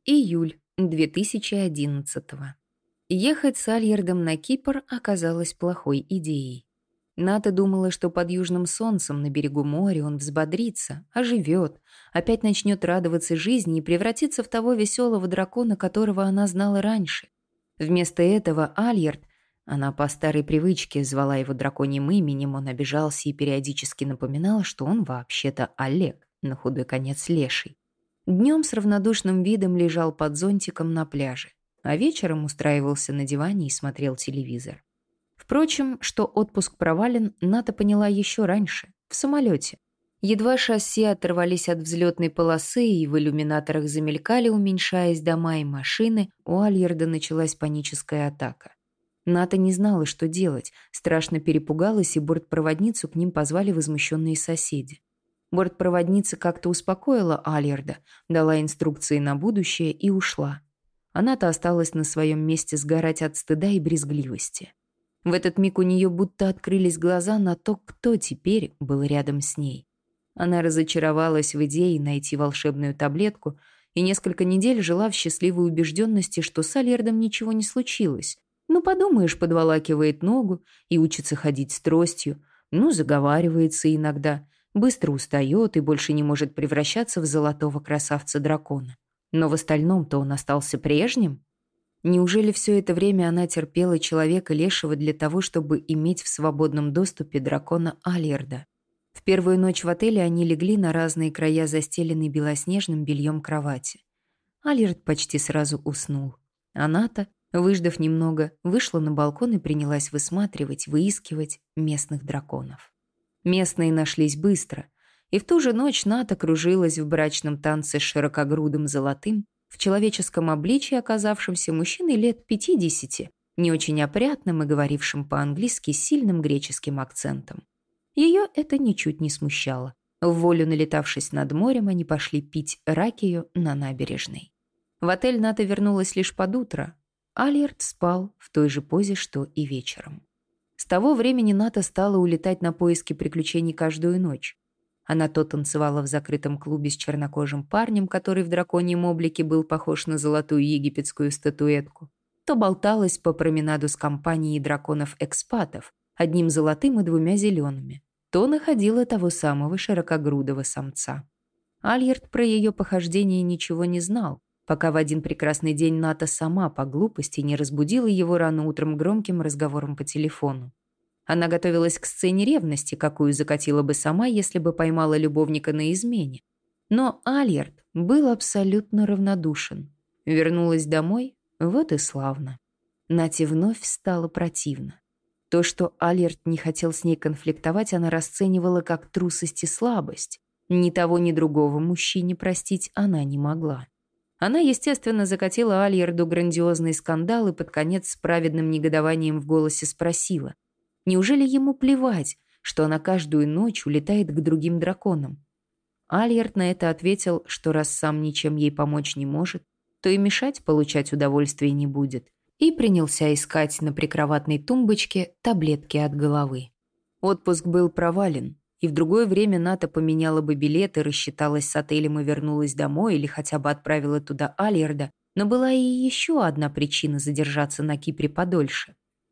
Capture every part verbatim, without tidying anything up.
Июль две тысячи одиннадцатого. Ехать с Альердом на Кипр оказалось плохой идеей. Ната думала, что под южным солнцем на берегу моря он взбодрится, оживет, опять начнет радоваться жизни и превратиться в того веселого дракона, которого она знала раньше. Вместо этого Альерд, она по старой привычке звала его драконьим именем, он обижался и периодически напоминал, что он вообще-то Олег, на худой конец леший. Днем с равнодушным видом лежал под зонтиком на пляже, а вечером устраивался на диване и смотрел телевизор. Впрочем, что отпуск провален, Ната поняла еще раньше, в самолете. Едва шасси оторвались от взлетной полосы и в иллюминаторах замелькали, уменьшаясь дома и машины, у Альерда началась паническая атака. Ната не знала, что делать, страшно перепугалась, и бортпроводницу к ним позвали возмущенные соседи. Бортпроводница как-то успокоила Альерда, дала инструкции на будущее и ушла. Она-то осталась на своем месте сгорать от стыда и брезгливости. В этот миг у нее будто открылись глаза на то, кто теперь был рядом с ней. Она разочаровалась в идее найти волшебную таблетку и несколько недель жила в счастливой убежденности, что с Альердом ничего не случилось. Ну, подумаешь, подволакивает ногу и учится ходить с тростью. Ну, заговаривается иногда. Быстро устает и больше не может превращаться в золотого красавца-дракона. Но в остальном-то он остался прежним. Неужели все это время она терпела человека лешего для того, чтобы иметь в свободном доступе дракона Альерда? В первую ночь в отеле они легли на разные края застеленной белоснежным бельем кровати. Альерд почти сразу уснул. Она-то, выждав немного, вышла на балкон и принялась высматривать, выискивать местных драконов. Местные нашлись быстро, и в ту же ночь Ната кружилась в брачном танце с широкогрудым золотым, в человеческом обличье оказавшимся мужчиной лет пятидесяти, не очень опрятным и говорившим по-английски с сильным греческим акцентом. Ее это ничуть не смущало. В волю налетавшись над морем, они пошли пить ракию на набережной. В отель Ната вернулась лишь под утро. Альерд спал в той же позе, что и вечером. С того времени Ната стала улетать на поиски приключений каждую ночь. Она то танцевала в закрытом клубе с чернокожим парнем, который в драконьем облике был похож на золотую египетскую статуэтку, то болталась по променаду с компанией драконов-экспатов, одним золотым и двумя зелеными, то находила того самого широкогрудого самца. Альерд про ее похождение ничего не знал, пока в один прекрасный день Ната сама по глупости не разбудила его рано утром громким разговором по телефону. Она готовилась к сцене ревности, какую закатила бы сама, если бы поймала любовника на измене. Но Альерд был абсолютно равнодушен. Вернулась домой, вот и славно. Нате вновь стало противно. То, что Альерд не хотел с ней конфликтовать, она расценивала как трусость и слабость. Ни того, ни другого мужчине простить она не могла. Она, естественно, закатила Альерду грандиозный скандал и под конец с праведным негодованием в голосе спросила, неужели ему плевать, что она каждую ночь улетает к другим драконам? Альерд на это ответил, что раз сам ничем ей помочь не может, то и мешать получать удовольствие не будет, и принялся искать на прикроватной тумбочке таблетки от головы. Отпуск был провален. И в другое время Ната поменяла бы билеты, рассчиталась с отелем и вернулась домой, или хотя бы отправила туда Альерда, но была и еще одна причина задержаться на Кипре подольше.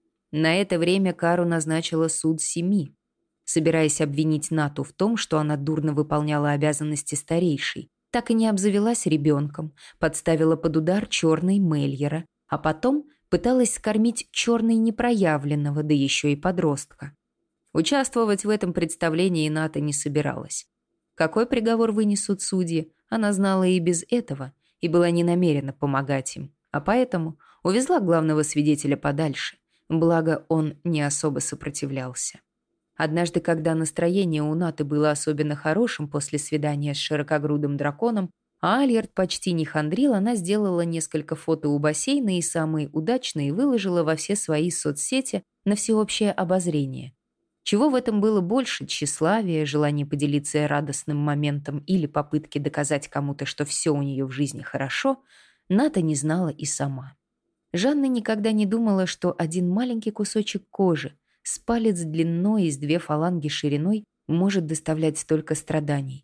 На это время Кару назначила суд семи, собираясь обвинить Нату в том, что она дурно выполняла обязанности старейшей, так и не обзавелась ребенком, подставила под удар черной Мельера, а потом пыталась скормить черной непроявленного, да еще и подростка. Участвовать в этом представлении Ната не собиралась. Какой приговор вынесут судьи, она знала и без этого, и была не намерена помогать им, а поэтому увезла главного свидетеля подальше, благо он не особо сопротивлялся. Однажды, когда настроение у Наты было особенно хорошим после свидания с широкогрудым драконом, а Альерд почти не хандрил, она сделала несколько фото у бассейна и самые удачные выложила во все свои соцсети на всеобщее обозрение. Чего в этом было больше: тщеславия, желание поделиться радостным моментом или попытки доказать кому-то, что все у нее в жизни хорошо, Ната не знала и сама. Жанна никогда не думала, что один маленький кусочек кожи с палец длиной и с две фаланги шириной может доставлять столько страданий.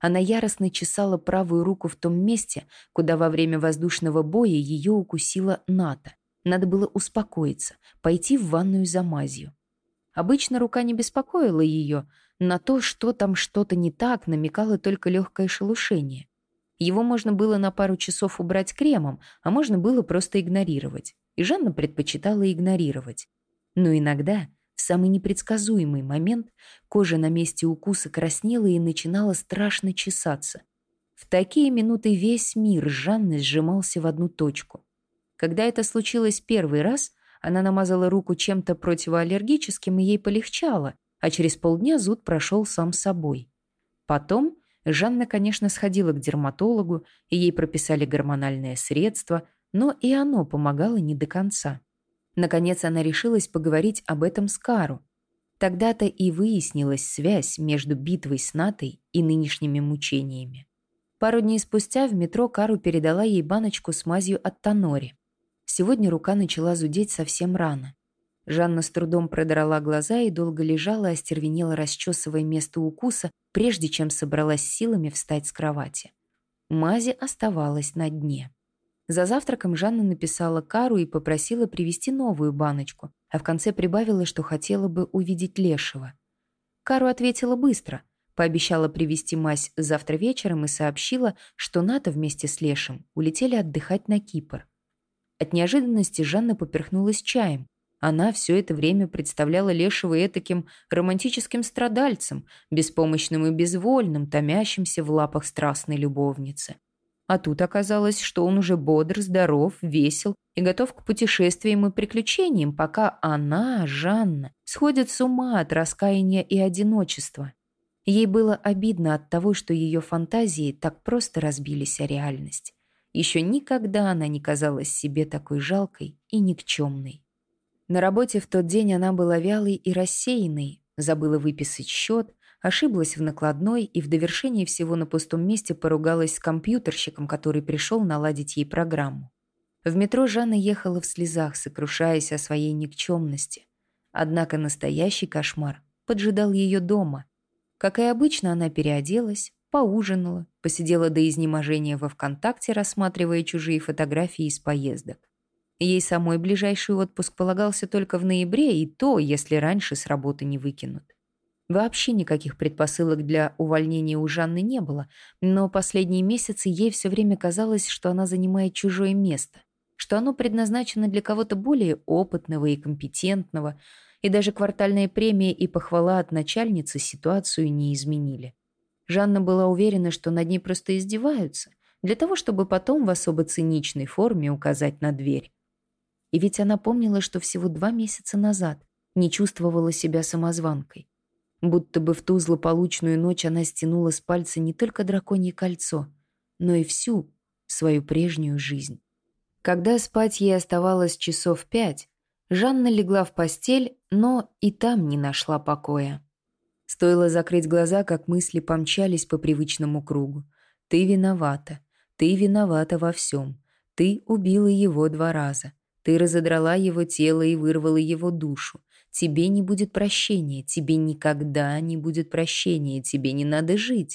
Она яростно чесала правую руку в том месте, куда во время воздушного боя ее укусила Ната. Надо было успокоиться, пойти в ванную за мазью. Обычно рука не беспокоила ее, на то, что там что-то не так, намекало только легкое шелушение. Его можно было на пару часов убрать кремом, а можно было просто игнорировать. И Жанна предпочитала игнорировать. Но иногда, в самый непредсказуемый момент, кожа на месте укуса краснела и начинала страшно чесаться. В такие минуты весь мир Жанны сжимался в одну точку. Когда это случилось первый раз, она намазала руку чем-то противоаллергическим, и ей полегчало, а через полдня зуд прошел сам собой. Потом Жанна, конечно, сходила к дерматологу, и ей прописали гормональное средство, но и оно помогало не до конца. Наконец она решилась поговорить об этом с Кару. Тогда-то и выяснилась связь между битвой с Натой и нынешними мучениями. Пару дней спустя в метро Кару передала ей баночку с мазью от Тонори. Сегодня рука начала зудеть совсем рано. Жанна с трудом продрала глаза и долго лежала, остервенела, расчесывая место укуса, прежде чем собралась силами встать с кровати. Мази оставалась на дне. За завтраком Жанна написала Кару и попросила привезти новую баночку, а в конце прибавила, что хотела бы увидеть Лешего. Кару ответила быстро, пообещала привезти мазь завтра вечером и сообщила, что Ната вместе с Лешем улетели отдыхать на Кипр. От неожиданности Жанна поперхнулась чаем. Она все это время представляла Лешего этаким романтическим страдальцем, беспомощным и безвольным, томящимся в лапах страстной любовницы. А тут оказалось, что он уже бодр, здоров, весел и готов к путешествиям и приключениям, пока она, Жанна, сходит с ума от раскаяния и одиночества. Ей было обидно от того, что ее фантазии так просто разбились о реальность. Еще никогда она не казалась себе такой жалкой и никчемной. На работе в тот день она была вялой и рассеянной, забыла выписать счет, ошиблась в накладной и в довершении всего на пустом месте поругалась с компьютерщиком, который пришел наладить ей программу. В метро Жанна ехала в слезах, сокрушаясь о своей никчемности. Однако настоящий кошмар поджидал ее дома. Как и обычно, она переоделась, поужинала, посидела до изнеможения во ВКонтакте, рассматривая чужие фотографии из поездок. Ей самой ближайший отпуск полагался только в ноябре, и то, если раньше с работы не выкинут. Вообще никаких предпосылок для увольнения у Жанны не было, но последние месяцы ей все время казалось, что она занимает чужое место, что оно предназначено для кого-то более опытного и компетентного, и даже квартальная премия и похвала от начальницы ситуацию не изменили. Жанна была уверена, что над ней просто издеваются, для того, чтобы потом в особо циничной форме указать на дверь. И ведь она помнила, что всего два месяца назад не чувствовала себя самозванкой. Будто бы в ту злополучную ночь она стянула с пальца не только драконье кольцо, но и всю свою прежнюю жизнь. Когда спать ей оставалось часов пять, Жанна легла в постель, но и там не нашла покоя. Стоило закрыть глаза, как мысли помчались по привычному кругу. «Ты виновата. Ты виновата во всем. Ты убила его два раза. Ты разодрала его тело и вырвала его душу. Тебе не будет прощения. Тебе никогда не будет прощения. Тебе не надо жить».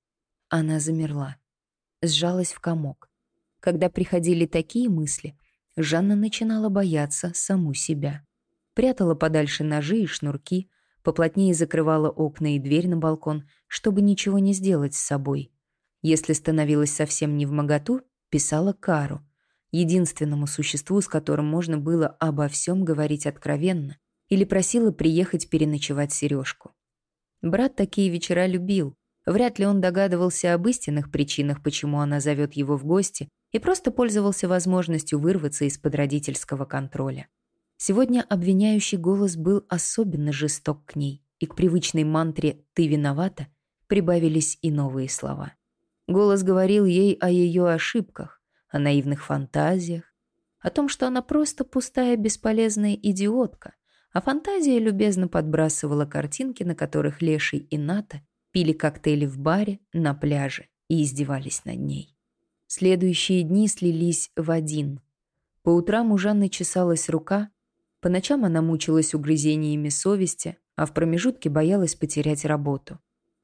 Она замерла. Сжалась в комок. Когда приходили такие мысли, Жанна начинала бояться саму себя. Прятала подальше ножи и шнурки, поплотнее закрывала окна и дверь на балкон, чтобы ничего не сделать с собой. Если становилась совсем невмоготу, писала Кару, единственному существу, с которым можно было обо всем говорить откровенно, или просила приехать переночевать Сережку. Брат такие вечера любил. Вряд ли он догадывался об истинных причинах, почему она зовет его в гости, и просто пользовался возможностью вырваться из-под родительского контроля. Сегодня обвиняющий голос был особенно жесток к ней, и к привычной мантре «ты виновата» прибавились и новые слова. Голос говорил ей о ее ошибках, о наивных фантазиях, о том, что она просто пустая бесполезная идиотка, а фантазия любезно подбрасывала картинки, на которых Леший и Ната пили коктейли в баре, на пляже и издевались над ней. Следующие дни слились в один. По утрам у Жанны чесалась рука, по ночам она мучилась угрызениями совести, а в промежутке боялась потерять работу.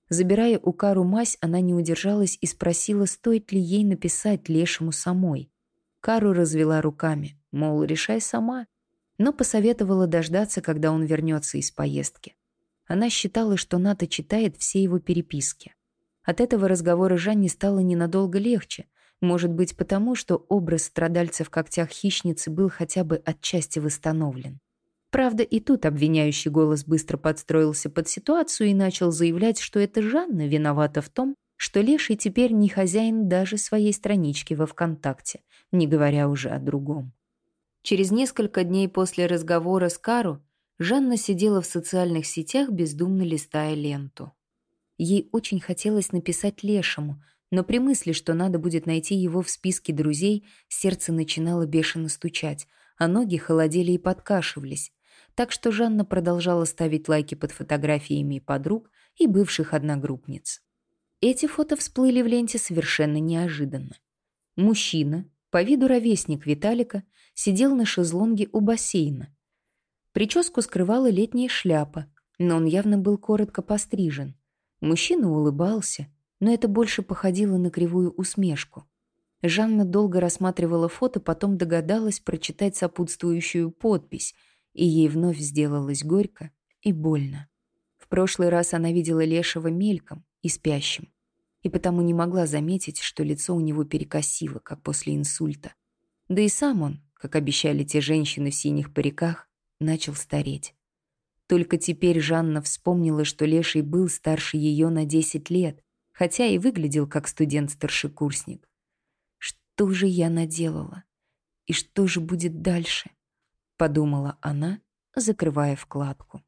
Забирая у Кару мазь, она не удержалась и спросила, стоит ли ей написать Лешему самой. Кару развела руками, мол, решай сама, но посоветовала дождаться, когда он вернется из поездки. Она считала, что Ната читает все его переписки. От этого разговора Жанне стало ненадолго легче, может быть потому, что образ страдальца в когтях хищницы был хотя бы отчасти восстановлен. Правда, и тут обвиняющий голос быстро подстроился под ситуацию и начал заявлять, что это Жанна виновата в том, что Леший теперь не хозяин даже своей странички во ВКонтакте, не говоря уже о другом. Через несколько дней после разговора с Кару Жанна сидела в социальных сетях, бездумно листая ленту. Ей очень хотелось написать Лешему, но при мысли, что надо будет найти его в списке друзей, сердце начинало бешено стучать, а ноги холодели и подкашивались. Так что Жанна продолжала ставить лайки под фотографиями подруг и бывших одногруппниц. Эти фото всплыли в ленте совершенно неожиданно. Мужчина, по виду ровесник Виталика, сидел на шезлонге у бассейна. Прическу скрывала летняя шляпа, но он явно был коротко пострижен. Мужчина улыбался, но это больше походило на кривую усмешку. Жанна долго рассматривала фото, потом догадалась прочитать сопутствующую подпись, и ей вновь сделалось горько и больно. В прошлый раз она видела Лешего мельком и спящим, и потому не могла заметить, что лицо у него перекосило, как после инсульта. Да и сам он, как обещали те женщины в синих париках, начал стареть. Только теперь Жанна вспомнила, что Леший был старше ее на десять лет, хотя и выглядел как студент-старшекурсник. «Что же я наделала? И что же будет дальше?» — подумала она, закрывая вкладку.